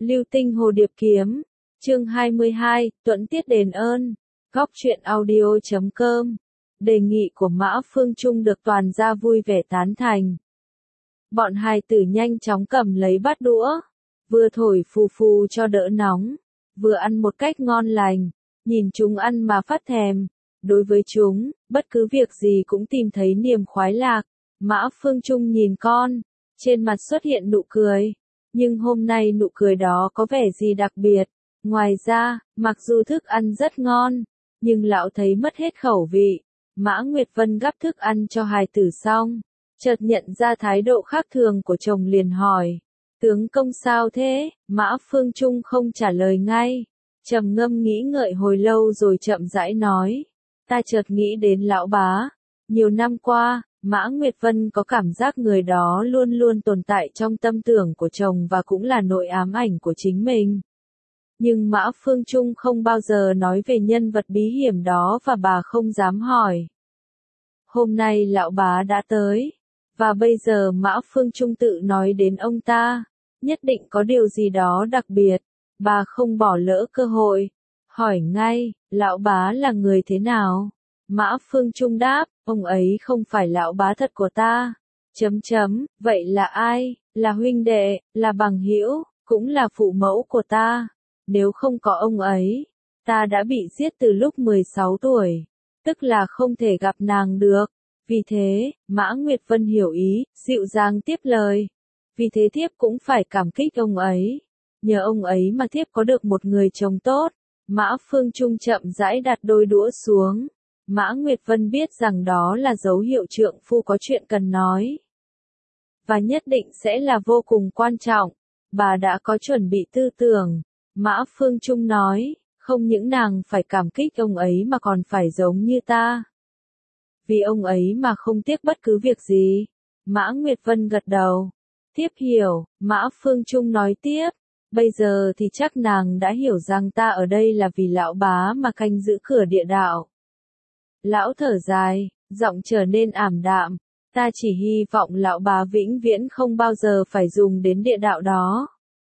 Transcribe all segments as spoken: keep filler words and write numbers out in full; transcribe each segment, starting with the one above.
Lưu tinh hồ điệp kiếm. Chương hai mươi hai, Tuẫn tiết đền ơn. Góc truyện audio chấm com. Đề nghị của Mã Phương Trung được toàn gia vui vẻ tán thành. Bọn hài tử nhanh chóng cầm lấy bát đũa, vừa thổi phù phù cho đỡ nóng, vừa ăn một cách ngon lành, nhìn chúng ăn mà phát thèm. Đối với chúng, bất cứ việc gì cũng tìm thấy niềm khoái lạc. Mã Phương Trung nhìn con, trên mặt xuất hiện nụ cười. Nhưng hôm nay nụ cười đó có vẻ gì đặc biệt. Ngoài ra, mặc dù thức ăn rất ngon, nhưng lão thấy mất hết khẩu vị. Mã Nguyệt Vân gắp thức ăn cho hài tử xong, chợt nhận ra thái độ khác thường của chồng liền hỏi. Tướng công sao thế? Mã Phương Trung không trả lời ngay. Trầm ngâm nghĩ ngợi hồi lâu rồi chậm rãi nói. Ta chợt nghĩ đến lão bá. Nhiều năm qua, Mã Nguyệt Vân có cảm giác người đó luôn luôn tồn tại trong tâm tưởng của chồng và cũng là nỗi ám ảnh của chính mình. Nhưng Mã Phương Trung không bao giờ nói về nhân vật bí hiểm đó và bà không dám hỏi. Hôm nay lão bá đã tới, và bây giờ Mã Phương Trung tự nói đến ông ta, nhất định có điều gì đó đặc biệt. Bà không bỏ lỡ cơ hội, hỏi ngay, lão bá là người thế nào? Mã Phương Trung đáp, ông ấy không phải lão bá thật của ta. Chấm chấm, vậy là ai? Là huynh đệ, là bằng hữu, cũng là phụ mẫu của ta. Nếu không có ông ấy, ta đã bị giết từ lúc mười sáu tuổi, tức là không thể gặp nàng được. Vì thế, Mã Nguyệt Vân hiểu ý, dịu dàng tiếp lời. Vì thế thiếp cũng phải cảm kích ông ấy. Nhờ ông ấy mà thiếp có được một người chồng tốt. Mã Phương Trung chậm rãi đặt đôi đũa xuống. Mã Nguyệt Vân biết rằng đó là dấu hiệu trượng phu có chuyện cần nói. Và nhất định sẽ là vô cùng quan trọng. Bà đã có chuẩn bị tư tưởng. Mã Phương Trung nói, không những nàng phải cảm kích ông ấy mà còn phải giống như ta. Vì ông ấy mà không tiếc bất cứ việc gì. Mã Nguyệt Vân gật đầu. Tiếp hiểu, Mã Phương Trung nói tiếp. Bây giờ thì chắc nàng đã hiểu rằng ta ở đây là vì lão bá mà canh giữ cửa địa đạo. Lão thở dài, giọng trở nên ảm đạm. Ta chỉ hy vọng lão bá vĩnh viễn không bao giờ phải dùng đến địa đạo đó.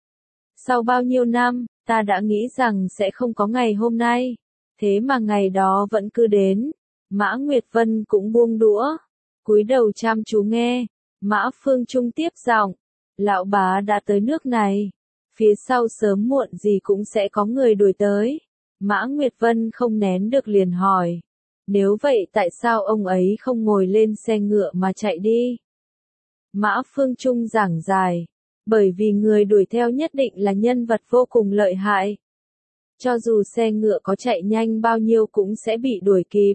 Sau bao nhiêu năm, ta đã nghĩ rằng sẽ không có ngày hôm nay. Thế mà ngày đó vẫn cứ đến. Mã Nguyệt Vân cũng buông đũa, cúi đầu chăm chú nghe. Mã Phương Trung tiếp giọng, lão bá đã tới nước này. Phía sau sớm muộn gì cũng sẽ có người đuổi tới. Mã Nguyệt Vân không nén được liền hỏi. Nếu vậy tại sao ông ấy không ngồi lên xe ngựa mà chạy đi? Mã Phương Trung giảng giải. Bởi vì người đuổi theo nhất định là nhân vật vô cùng lợi hại. Cho dù xe ngựa có chạy nhanh bao nhiêu cũng sẽ bị đuổi kịp.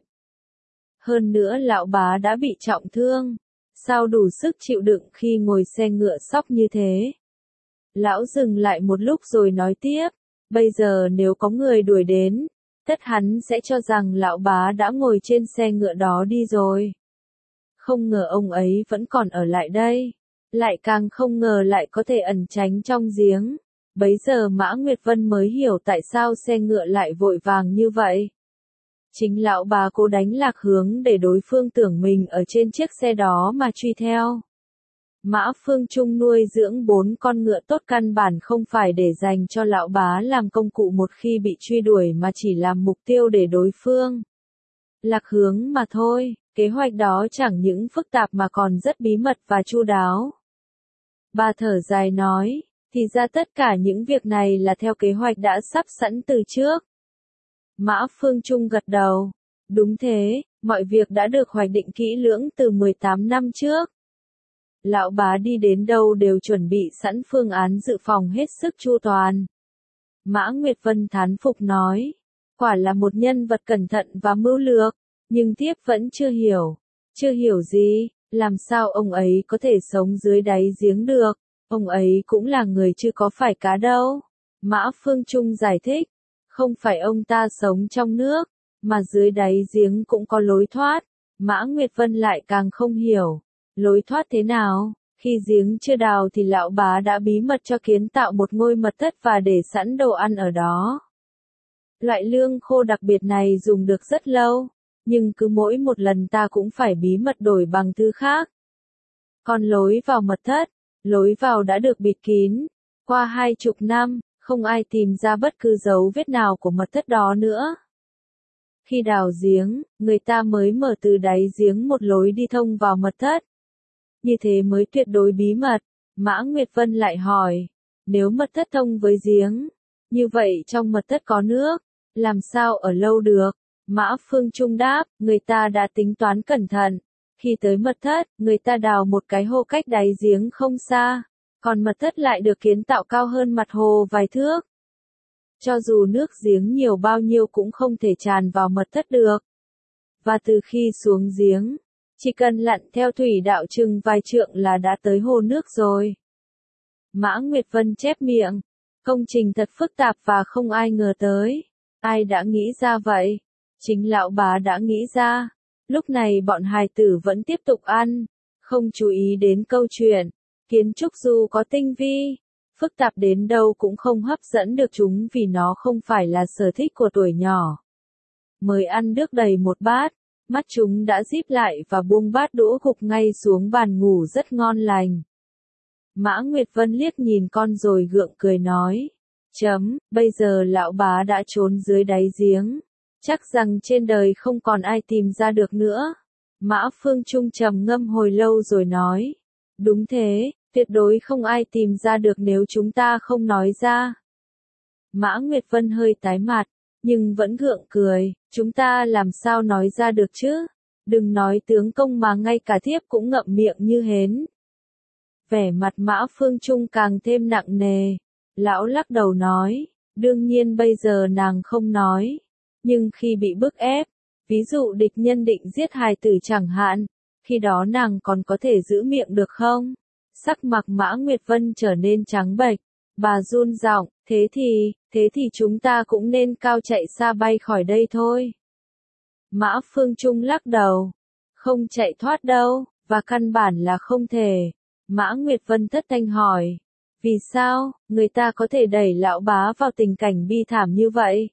Hơn nữa lão bá đã bị trọng thương. Sao đủ sức chịu đựng khi ngồi xe ngựa sóc như thế? Lão dừng lại một lúc rồi nói tiếp. Bây giờ nếu có người đuổi đến, tất hắn sẽ cho rằng lão bá đã ngồi trên xe ngựa đó đi rồi. Không ngờ ông ấy vẫn còn ở lại đây. Lại càng không ngờ lại có thể ẩn tránh trong giếng. Bấy giờ Mã Nguyệt Vân mới hiểu tại sao xe ngựa lại vội vàng như vậy. Chính lão bá cố đánh lạc hướng để đối phương tưởng mình ở trên chiếc xe đó mà truy theo. Mã Phương Trung nuôi dưỡng bốn con ngựa tốt căn bản không phải để dành cho lão bá làm công cụ một khi bị truy đuổi mà chỉ làm mục tiêu để đối phương lạc hướng mà thôi. Kế hoạch đó chẳng những phức tạp mà còn rất bí mật và chu đáo. Bà thở dài nói, thì ra tất cả những việc này là theo kế hoạch đã sắp sẵn từ trước. Mã Phương Trung gật đầu. Đúng thế, mọi việc đã được hoạch định kỹ lưỡng từ mười tám năm trước. Lão bá đi đến đâu đều chuẩn bị sẵn phương án dự phòng hết sức chu toàn. Mã Nguyệt Vân thán phục nói, quả là một nhân vật cẩn thận và mưu lược, nhưng thiếp vẫn chưa hiểu. Chưa hiểu gì, làm sao ông ấy có thể sống dưới đáy giếng được, ông ấy cũng là người chứ có phải cá đâu. Mã Phương Trung giải thích, không phải ông ta sống trong nước, mà dưới đáy giếng cũng có lối thoát. Mã Nguyệt Vân lại càng không hiểu. Lối thoát thế nào? Khi giếng chưa đào thì lão bá đã bí mật cho kiến tạo một ngôi mật thất và để sẵn đồ ăn ở đó. Loại lương khô đặc biệt này dùng được rất lâu, nhưng cứ mỗi một lần ta cũng phải bí mật đổi bằng thứ khác. Còn lối vào mật thất, lối vào đã được bịt kín, Qua hai chục năm, không ai tìm ra bất cứ dấu vết nào của mật thất đó nữa. Khi đào giếng, người ta mới mở từ đáy giếng một lối đi thông vào mật thất. Như thế mới tuyệt đối bí mật. Mã Nguyệt Vân lại hỏi, nếu mật thất thông với giếng, như vậy trong mật thất có nước, làm sao ở lâu được? Mã Phương Trung đáp, người ta đã tính toán cẩn thận. Khi tới mật thất, người ta đào một cái hô cách đáy giếng không xa, còn mật thất lại được kiến tạo cao hơn mặt hồ vài thước. Cho dù nước giếng nhiều bao nhiêu cũng không thể tràn vào mật thất được. Và từ khi xuống giếng, chỉ cần lặn theo thủy đạo chừng vài trượng là đã tới hồ nước rồi. Mã Nguyệt Vân chép miệng, công trình thật phức tạp và không ai ngờ tới. Ai đã nghĩ ra vậy? Chính lão bá đã nghĩ ra. Lúc này bọn hài tử vẫn tiếp tục ăn, không chú ý đến câu chuyện. Kiến trúc dù có tinh vi, phức tạp đến đâu cũng không hấp dẫn được chúng vì nó không phải là sở thích của tuổi nhỏ. Mới ăn nước đầy một bát, mắt chúng đã díp lại và buông bát đũa gục ngay xuống bàn ngủ rất ngon lành. Mã Nguyệt Vân liếc nhìn con rồi gượng cười nói, chấm, bây giờ lão bá đã trốn dưới đáy giếng. Chắc rằng trên đời không còn ai tìm ra được nữa. Mã Phương Trung trầm ngâm hồi lâu rồi nói, đúng thế, tuyệt đối không ai tìm ra được nếu chúng ta không nói ra. Mã Nguyệt Vân hơi tái mặt, nhưng vẫn gượng cười, chúng ta làm sao nói ra được chứ? Đừng nói tướng công mà ngay cả thiếp cũng ngậm miệng như hến. Vẻ mặt Mã Phương Trung càng thêm nặng nề. Lão lắc đầu nói, đương nhiên bây giờ nàng không nói. Nhưng khi bị bức ép, ví dụ địch nhân định giết hài tử chẳng hạn, khi đó nàng còn có thể giữ miệng được không? Sắc mặt Mã Nguyệt Vân trở nên trắng bệch, bà run giọng, thế thì, thế thì chúng ta cũng nên cao chạy xa bay khỏi đây thôi. Mã Phương Trung lắc đầu, không chạy thoát đâu, và căn bản là không thể. Mã Nguyệt Vân thất thanh hỏi, vì sao, người ta có thể đẩy lão bá vào tình cảnh bi thảm như vậy?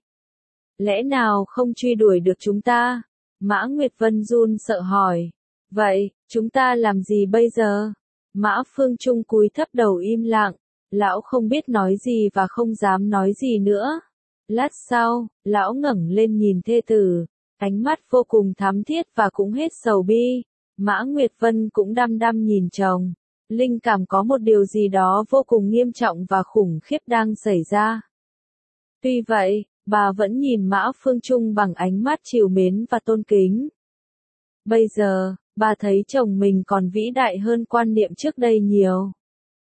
Lẽ nào không truy đuổi được chúng ta? Mã Nguyệt Vân run sợ hỏi. Vậy, chúng ta làm gì bây giờ? Mã Phương Trung cúi thấp đầu im lặng. Lão không biết nói gì và không dám nói gì nữa. Lát sau, lão ngẩng lên nhìn thê tử. Ánh mắt vô cùng thắm thiết và cũng hết sầu bi. Mã Nguyệt Vân cũng đăm đăm nhìn chồng. Linh cảm có một điều gì đó vô cùng nghiêm trọng và khủng khiếp đang xảy ra. Tuy vậy, bà vẫn nhìn Mã Phương Trung bằng ánh mắt trìu mến và tôn kính. Bây giờ, bà thấy chồng mình còn vĩ đại hơn quan niệm trước đây nhiều.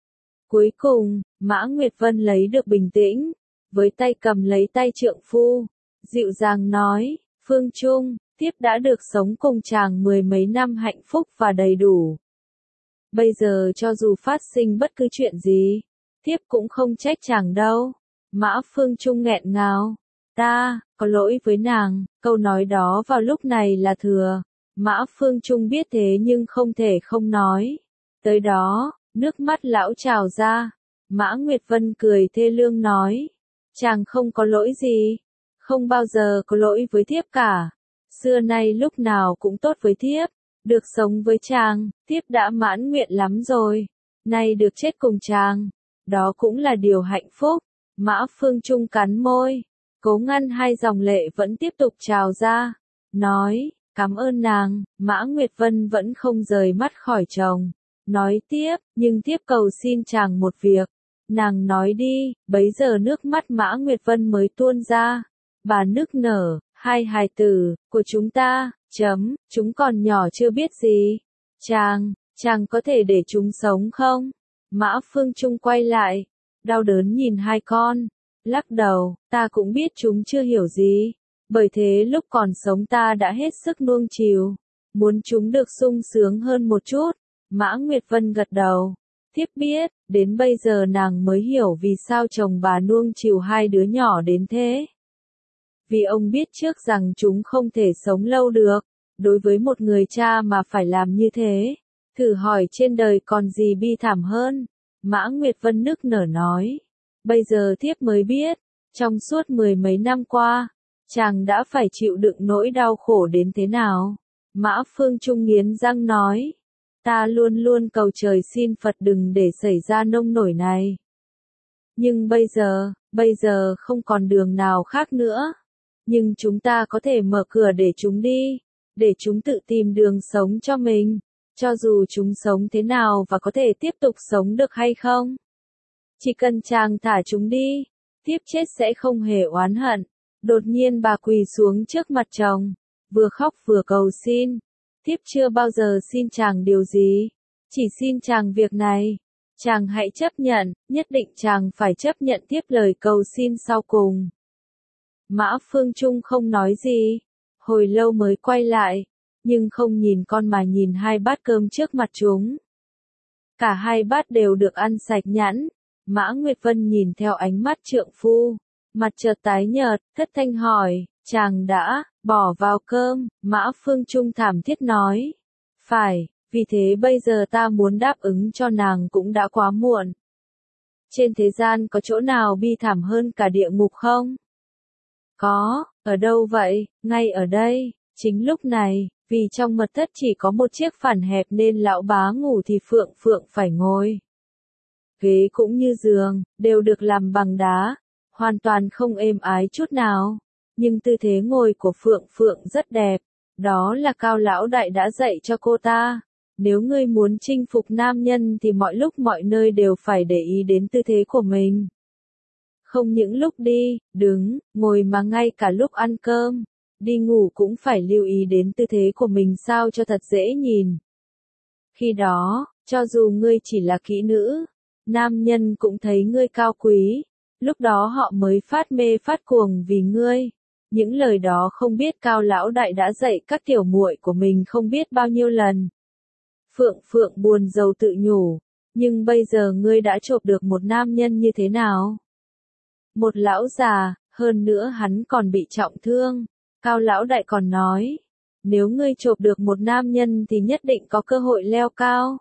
Cuối cùng, Mã Nguyệt Vân lấy được bình tĩnh, với tay cầm lấy tay trượng phu, dịu dàng nói, Phương Trung, thiếp đã được sống cùng chàng mười mấy năm hạnh phúc và đầy đủ. Bây giờ cho dù phát sinh bất cứ chuyện gì, thiếp cũng không trách chàng đâu. Mã Phương Trung nghẹn ngào. Ta, có lỗi với nàng, câu nói đó vào lúc này là thừa. Mã Phương Trung biết thế nhưng không thể không nói. Tới đó, nước mắt lão trào ra. Mã Nguyệt Vân cười thê lương nói. Chàng không có lỗi gì. Không bao giờ có lỗi với thiếp cả. Xưa nay lúc nào cũng tốt với thiếp. Được sống với chàng, thiếp đã mãn nguyện lắm rồi. Nay được chết cùng chàng. Đó cũng là điều hạnh phúc. Mã Phương Trung cắn môi. Cố ngăn hai dòng lệ vẫn tiếp tục trào ra. Nói, cảm ơn nàng. Mã Nguyệt Vân vẫn không rời mắt khỏi chồng. Nói tiếp, nhưng tiếp cầu xin chàng một việc. Nàng nói đi, bấy giờ nước mắt Mã Nguyệt Vân mới tuôn ra. Bà nức nở, hai hài tử, của chúng ta, chấm, chúng còn nhỏ chưa biết gì. Chàng, chàng có thể để chúng sống không? Mã Phương Trung quay lại, đau đớn nhìn hai con, lắc đầu, ta cũng biết chúng chưa hiểu gì. Bởi thế lúc còn sống ta đã hết sức nuông chiều, muốn chúng được sung sướng hơn một chút. Mã Nguyệt Vân gật đầu. Thiếp biết, đến bây giờ nàng mới hiểu vì sao chồng bà nuông chiều hai đứa nhỏ đến thế. Vì ông biết trước rằng chúng không thể sống lâu được. Đối với một người cha mà phải làm như thế, thử hỏi trên đời còn gì bi thảm hơn. Mã Nguyệt Vân nức nở nói. Bây giờ thiếp mới biết, trong suốt mười mấy năm qua, chàng đã phải chịu đựng nỗi đau khổ đến thế nào. Mã Phương Trung nghiến răng nói. Ta luôn luôn cầu trời xin Phật đừng để xảy ra nông nổi này. Nhưng bây giờ, bây giờ không còn đường nào khác nữa. Nhưng chúng ta có thể mở cửa để chúng đi, để chúng tự tìm đường sống cho mình, cho dù chúng sống thế nào và có thể tiếp tục sống được hay không. Chỉ cần chàng thả chúng đi, Thiếp chết sẽ không hề oán hận. Đột nhiên bà quỳ xuống trước mặt chồng, vừa khóc vừa cầu xin. Thiếp chưa bao giờ xin chàng điều gì, chỉ xin chàng việc này. Chàng hãy chấp nhận, nhất định chàng phải chấp nhận tiếp lời cầu xin sau cùng. Mã Phương Trung không nói gì, hồi lâu mới quay lại, nhưng không nhìn con mà nhìn hai bát cơm trước mặt chúng. Cả hai bát đều được ăn sạch nhẵn. Mã Nguyệt Vân nhìn theo ánh mắt trượng phu, mặt chợt tái nhợt, thất thanh hỏi, chàng đã bỏ vào cơm? Mã Phương Trung thảm thiết nói, phải, vì thế bây giờ ta muốn đáp ứng cho nàng cũng đã quá muộn. Trên thế gian có chỗ nào bi thảm hơn cả địa ngục không? Có, ở đâu vậy? Ngay ở đây. Chính lúc này, vì trong mật thất chỉ có một chiếc phản hẹp nên lão bá ngủ thì Phượng Phượng phải ngồi. Ghế cũng như giường, đều được làm bằng đá, hoàn toàn không êm ái chút nào. Nhưng tư thế ngồi của Phượng Phượng rất đẹp, đó là Cao lão đại đã dạy cho cô ta. Nếu ngươi muốn chinh phục nam nhân thì mọi lúc mọi nơi đều phải để ý đến tư thế của mình. Không những lúc đi, đứng, ngồi mà ngay cả lúc ăn cơm, đi ngủ cũng phải lưu ý đến tư thế của mình sao cho thật dễ nhìn. Khi đó, cho dù ngươi chỉ là kỹ nữ, nam nhân cũng thấy ngươi cao quý, lúc đó họ mới phát mê phát cuồng vì ngươi. Những lời đó không biết Cao lão đại đã dạy các tiểu muội của mình không biết bao nhiêu lần. Phượng Phượng buồn rầu tự nhủ, nhưng bây giờ ngươi đã chộp được một nam nhân như thế nào? Một lão già, hơn nữa hắn còn bị trọng thương. Cao lão đại còn nói, nếu ngươi chộp được một nam nhân thì nhất định có cơ hội leo cao.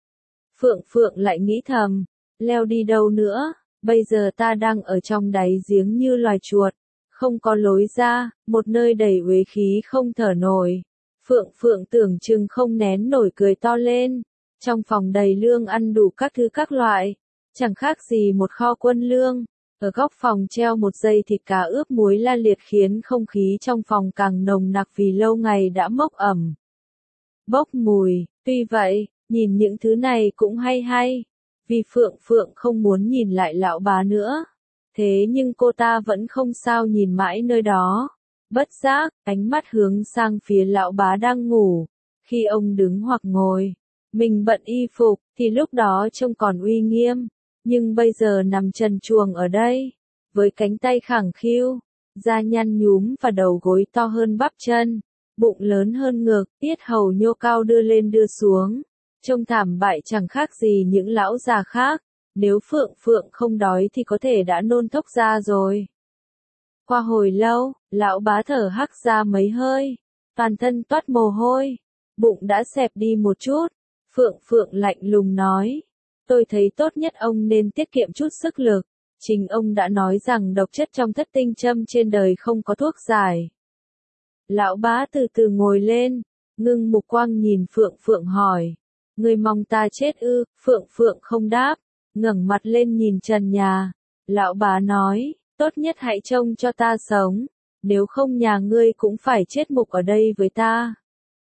Phượng Phượng lại nghĩ thầm, leo đi đâu nữa, bây giờ ta đang ở trong đáy giếng như loài chuột, không có lối ra, một nơi đầy uế khí không thở nổi. Phượng Phượng tưởng chừng không nén nổi cười to lên, trong phòng đầy lương ăn đủ các thứ các loại, chẳng khác gì một kho quân lương. Ở góc phòng treo một dây thịt cá ướp muối la liệt khiến không khí trong phòng càng nồng nặc vì lâu ngày đã mốc ẩm. Bốc mùi, tuy vậy, nhìn những thứ này cũng hay hay, vì Phượng Phượng không muốn nhìn lại lão bá nữa. Thế nhưng cô ta vẫn không sao nhìn mãi nơi đó. Bất giác, ánh mắt hướng sang phía lão bá đang ngủ. Khi ông đứng hoặc ngồi, mình bận y phục, thì lúc đó trông còn uy nghiêm. Nhưng bây giờ nằm trần truồng ở đây, với cánh tay khẳng khiu, da nhăn nhúm và đầu gối to hơn bắp chân, bụng lớn hơn ngực, yết hầu nhô cao đưa lên đưa xuống, trông thảm bại chẳng khác gì những lão già khác. Nếu Phượng Phượng không đói thì có thể đã nôn thốc ra rồi. Qua hồi lâu, lão bá thở hắc ra mấy hơi, toàn thân toát mồ hôi, bụng đã xẹp đi một chút. Phượng Phượng lạnh lùng nói, tôi thấy tốt nhất ông nên tiết kiệm chút sức lực. Chính ông đã nói rằng độc chất trong thất tinh châm trên đời không có thuốc giải. Lão bá từ từ ngồi lên, ngưng mục quang nhìn Phượng Phượng hỏi, người mong ta chết ư? Phượng Phượng không đáp, ngẩng mặt lên nhìn trần nhà. Lão bá nói, tốt nhất hãy trông cho ta sống, nếu không nhà ngươi cũng phải chết mục ở đây với ta.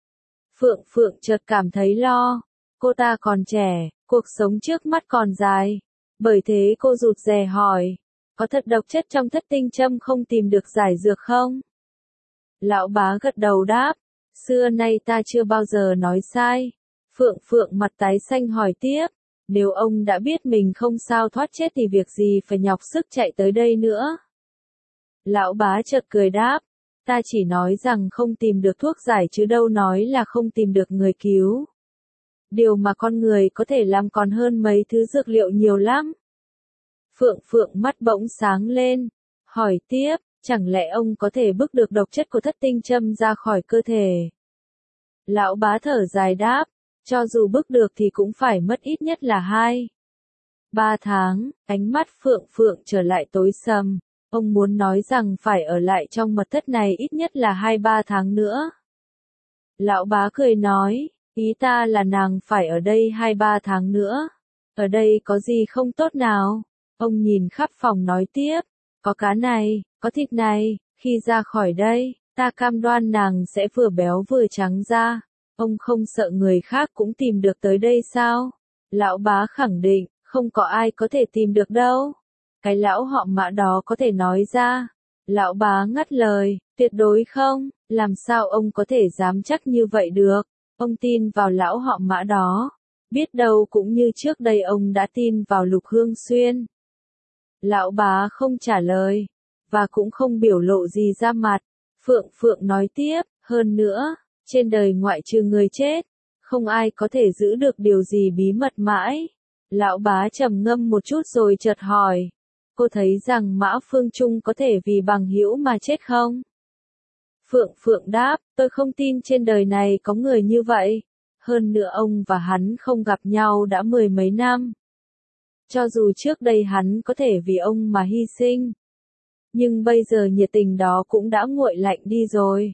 Phượng Phượng chợt cảm thấy lo, cô ta còn trẻ, cuộc sống trước mắt còn dài, bởi thế cô rụt rè hỏi, có thật độc chất trong thất tinh châm không tìm được giải dược không? Lão bá gật đầu đáp, xưa nay ta chưa bao giờ nói sai. Phượng Phượng mặt tái xanh hỏi tiếp, nếu ông đã biết mình không sao thoát chết thì việc gì phải nhọc sức chạy tới đây nữa? Lão bá chợt cười đáp, ta chỉ nói rằng không tìm được thuốc giải chứ đâu nói là không tìm được người cứu. Điều mà con người có thể làm còn hơn mấy thứ dược liệu nhiều lắm. Phượng Phượng mắt bỗng sáng lên, hỏi tiếp, chẳng lẽ ông có thể bức được độc chất của thất tinh châm ra khỏi cơ thể? Lão bá thở dài đáp, cho dù bức được thì cũng phải mất ít nhất là hai, ba tháng. Ánh mắt Phượng Phượng trở lại tối sầm, ông muốn nói rằng phải ở lại trong mật thất này ít nhất là hai ba tháng nữa. Lão bá cười nói, ý ta là nàng phải ở đây hai ba tháng nữa. Ở đây có gì không tốt nào? Ông nhìn khắp phòng nói tiếp, có cá này, có thịt này, khi ra khỏi đây, ta cam đoan nàng sẽ vừa béo vừa trắng ra. Ông không sợ người khác cũng tìm được tới đây sao? Lão bá khẳng định, không có ai có thể tìm được đâu. Cái lão họ Mã đó có thể nói ra. Lão bá ngắt lời, tuyệt đối không, làm sao ông có thể dám chắc như vậy được? Ông tin vào lão họ Mã đó. Biết đâu cũng như trước đây ông đã tin vào Lục Hương Xuyên. Lão bá không trả lời, và cũng không biểu lộ gì ra mặt. Phượng Phượng nói tiếp, hơn nữa, trên đời ngoại trừ người chết, không ai có thể giữ được điều gì bí mật mãi. Lão bá trầm ngâm một chút rồi chợt hỏi, cô thấy rằng Mã Phương Trung có thể vì bằng hữu mà chết không? Phượng Phượng đáp, tôi không tin trên đời này có người như vậy. Hơn nữa ông và hắn không gặp nhau đã mười mấy năm. Cho dù trước đây hắn có thể vì ông mà hy sinh, nhưng bây giờ nhiệt tình đó cũng đã nguội lạnh đi rồi.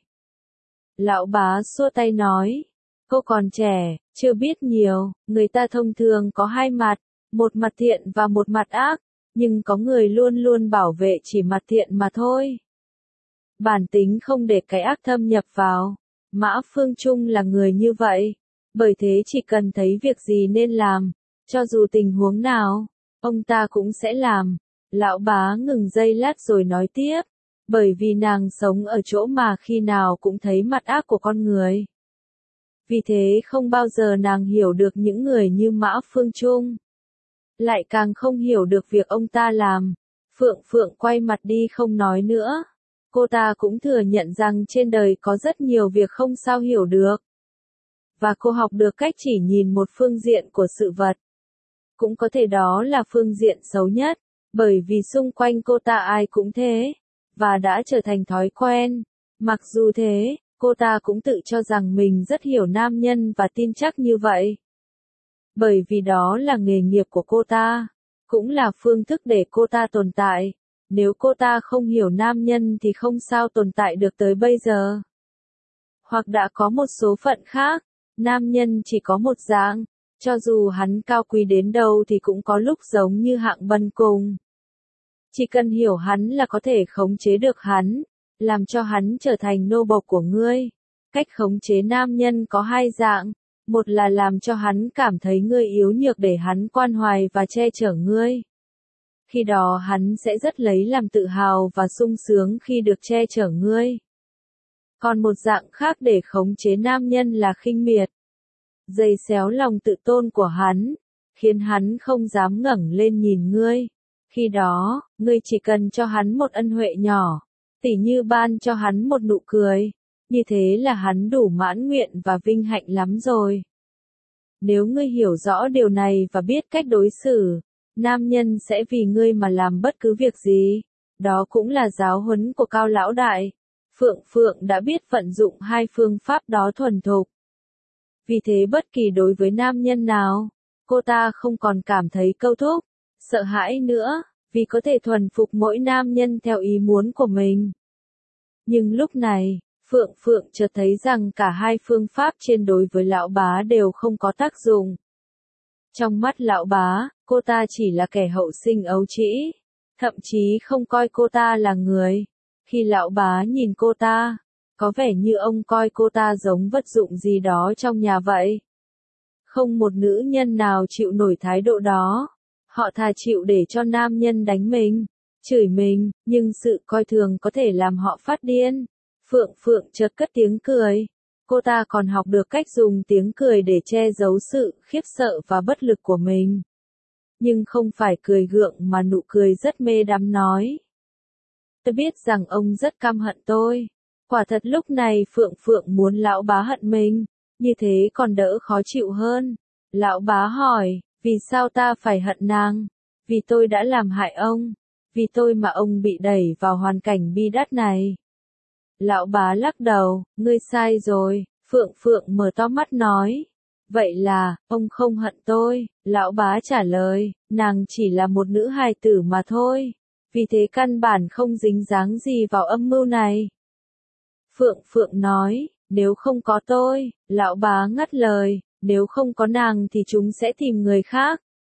Lão bá xua tay nói, cô còn trẻ, chưa biết nhiều, người ta thông thường có hai mặt, một mặt thiện và một mặt ác, nhưng có người luôn luôn bảo vệ chỉ mặt thiện mà thôi. Bản tính không để cái ác thâm nhập vào. Mã Phương Trung là người như vậy, bởi thế chỉ cần thấy việc gì nên làm, cho dù tình huống nào, ông ta cũng sẽ làm. Lão bá ngừng giây lát rồi nói tiếp, bởi vì nàng sống ở chỗ mà khi nào cũng thấy mặt ác của con người. Vì thế không bao giờ nàng hiểu được những người như Mã Phương Trung. Lại càng không hiểu được việc ông ta làm. Phượng Phượng quay mặt đi không nói nữa. Cô ta cũng thừa nhận rằng trên đời có rất nhiều việc không sao hiểu được. Và cô học được cách chỉ nhìn một phương diện của sự vật. Cũng có thể đó là phương diện xấu nhất, bởi vì xung quanh cô ta ai cũng thế, và đã trở thành thói quen. Mặc dù thế, cô ta cũng tự cho rằng mình rất hiểu nam nhân và tin chắc như vậy. Bởi vì đó là nghề nghiệp của cô ta, cũng là phương thức để cô ta tồn tại. Nếu cô ta không hiểu nam nhân thì không sao tồn tại được tới bây giờ. Hoặc đã có một số phận khác, nam nhân chỉ có một dạng, cho dù hắn cao quý đến đâu thì cũng có lúc giống như hạng bần cùng. Chỉ cần hiểu hắn là có thể khống chế được hắn, làm cho hắn trở thành nô bộc của ngươi. Cách khống chế nam nhân có hai dạng, một là làm cho hắn cảm thấy ngươi yếu nhược để hắn quan hoài và che chở ngươi. Khi đó hắn sẽ rất lấy làm tự hào và sung sướng khi được che chở ngươi. Còn một dạng khác để khống chế nam nhân là khinh miệt, giày xéo lòng tự tôn của hắn, khiến hắn không dám ngẩng lên nhìn ngươi. Khi đó, ngươi chỉ cần cho hắn một ân huệ nhỏ, tỉ như ban cho hắn một nụ cười, như thế là hắn đủ mãn nguyện và vinh hạnh lắm rồi. Nếu ngươi hiểu rõ điều này và biết cách đối xử, nam nhân sẽ vì ngươi mà làm bất cứ việc gì. Đó cũng là giáo huấn của Cao Lão Đại. Phượng Phượng đã biết vận dụng hai phương pháp đó thuần thục. Vì thế bất kỳ đối với nam nhân nào, cô ta không còn cảm thấy câu thúc, sợ hãi nữa, vì có thể thuần phục mỗi nam nhân theo ý muốn của mình. Nhưng lúc này, Phượng Phượng chợt thấy rằng cả hai phương pháp trên đối với lão bá đều không có tác dụng. Trong mắt lão bá, cô ta chỉ là kẻ hậu sinh ấu trĩ, thậm chí không coi cô ta là người. Khi lão bá nhìn cô ta, có vẻ như ông coi cô ta giống vật dụng gì đó trong nhà vậy. Không một nữ nhân nào chịu nổi thái độ đó. Họ thà chịu để cho nam nhân đánh mình, chửi mình, nhưng sự coi thường có thể làm họ phát điên. Phượng Phượng chợt cất tiếng cười. Cô ta còn học được cách dùng tiếng cười để che giấu sự khiếp sợ và bất lực của mình. Nhưng không phải cười gượng mà nụ cười rất mê đắm nói. Tôi biết rằng ông rất căm hận tôi. Quả thật lúc này Phượng Phượng muốn lão bá hận mình, như thế còn đỡ khó chịu hơn. Lão bá hỏi, vì sao ta phải hận nàng? Vì tôi đã làm hại ông. Vì tôi mà ông bị đẩy vào hoàn cảnh bi đát này. Lão bá lắc đầu, ngươi sai rồi. Phượng Phượng mở to mắt nói. Vậy là, ông không hận tôi. Lão bá trả lời, nàng chỉ là một nữ hài tử mà thôi. Vì thế căn bản không dính dáng gì vào âm mưu này. Phượng Phượng nói, nếu không có tôi, lão bá ngắt lời, nếu không có nàng thì chúng sẽ tìm người khác.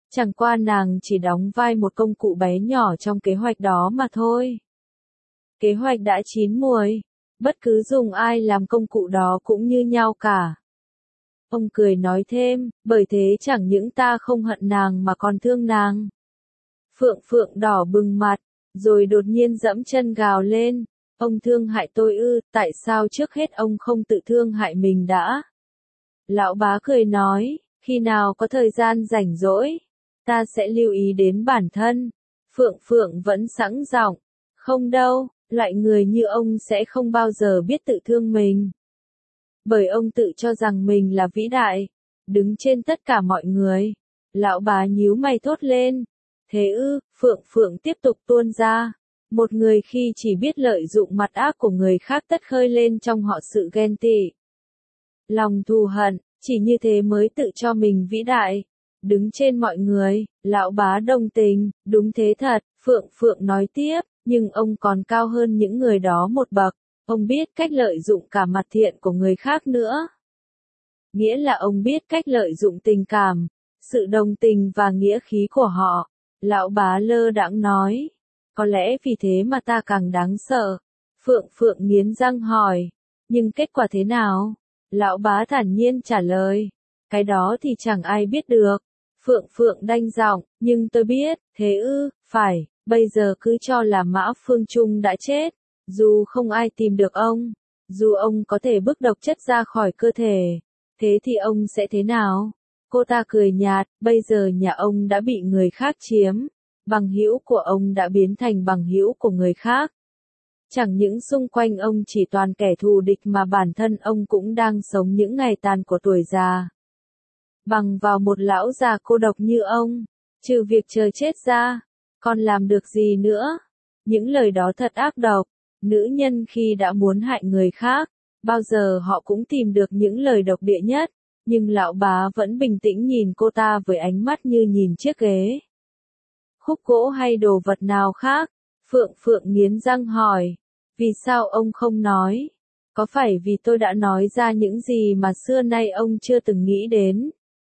Chẳng qua nàng chỉ đóng vai một công cụ bé nhỏ trong kế hoạch đó mà thôi. Kế hoạch đã chín muồi, bất cứ dùng ai làm công cụ đó cũng như nhau cả. Ông cười nói thêm, bởi thế chẳng những ta không hận nàng mà còn thương nàng. Phượng Phượng đỏ bừng mặt, rồi đột nhiên dẫm chân gào lên, ông thương hại tôi ư, tại sao trước hết ông không tự thương hại mình đã? Lão bá cười nói, khi nào có thời gian rảnh rỗi, ta sẽ lưu ý đến bản thân. Phượng Phượng vẫn sẵn giọng, không đâu, loại người như ông sẽ không bao giờ biết tự thương mình. Bởi ông tự cho rằng mình là vĩ đại, đứng trên tất cả mọi người. Lão bá nhíu mày thốt lên, thế ư? Phượng Phượng tiếp tục tuôn ra. Một người khi chỉ biết lợi dụng mặt ác của người khác tất khơi lên trong họ sự ghen tị, lòng thù hận, chỉ như thế mới tự cho mình vĩ đại, đứng trên mọi người. Lão bá đồng tình, đúng thế thật, Phượng Phượng nói tiếp, nhưng ông còn cao hơn những người đó một bậc, ông biết cách lợi dụng cả mặt thiện của người khác nữa. Nghĩa là ông biết cách lợi dụng tình cảm, sự đồng tình và nghĩa khí của họ. Lão bá lơ đãng nói, có lẽ vì thế mà ta càng đáng sợ. Phượng Phượng nghiến răng hỏi, nhưng kết quả thế nào? Lão bá thản nhiên trả lời, cái đó thì chẳng ai biết được. Phượng Phượng đanh giọng, nhưng tôi biết, thế ư, phải, bây giờ cứ cho là Mã Phương Trung đã chết, dù không ai tìm được ông, dù ông có thể bức độc chất ra khỏi cơ thể, thế thì ông sẽ thế nào? Cô ta cười nhạt, bây giờ nhà ông đã bị người khác chiếm, bằng hữu của ông đã biến thành bằng hữu của người khác. Chẳng những xung quanh ông chỉ toàn kẻ thù địch mà bản thân ông cũng đang sống những ngày tàn của tuổi già. Bằng vào một lão già cô độc như ông, trừ việc chờ chết ra, còn làm được gì nữa? Những lời đó thật ác độc. Nữ nhân khi đã muốn hại người khác, bao giờ họ cũng tìm được những lời độc địa nhất, nhưng lão bá vẫn bình tĩnh nhìn cô ta với ánh mắt như nhìn chiếc ghế, khúc gỗ hay đồ vật nào khác. Phượng Phượng nghiến răng hỏi, vì sao ông không nói? Có phải vì tôi đã nói ra những gì mà xưa nay ông chưa từng nghĩ đến?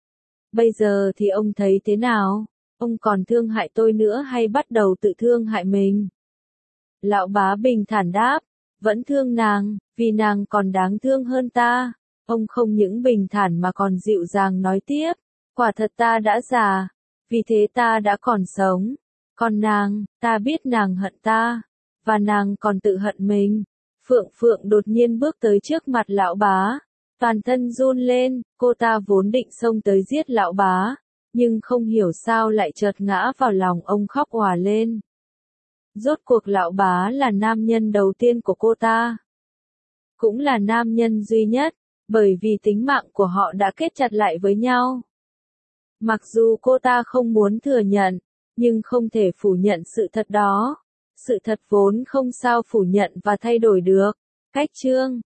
Bây giờ thì ông thấy thế nào? Ông còn thương hại tôi nữa hay bắt đầu tự thương hại mình? Lão bá bình thản đáp, vẫn thương nàng, vì nàng còn đáng thương hơn ta. Ông không những bình thản mà còn dịu dàng nói tiếp, quả thật ta đã già, vì thế ta đã còn sống. Còn nàng, ta biết nàng hận ta, và nàng còn tự hận mình. Phượng Phượng đột nhiên bước tới trước mặt lão bá, toàn thân run lên, cô ta vốn định xông tới giết lão bá, nhưng không hiểu sao lại chợt ngã vào lòng ông khóc òa lên. Rốt cuộc lão bá là nam nhân đầu tiên của cô ta, cũng là nam nhân duy nhất, bởi vì tính mạng của họ đã kết chặt lại với nhau. Mặc dù cô ta không muốn thừa nhận, nhưng không thể phủ nhận sự thật đó. Sự thật vốn không sao phủ nhận và thay đổi được. Cách chương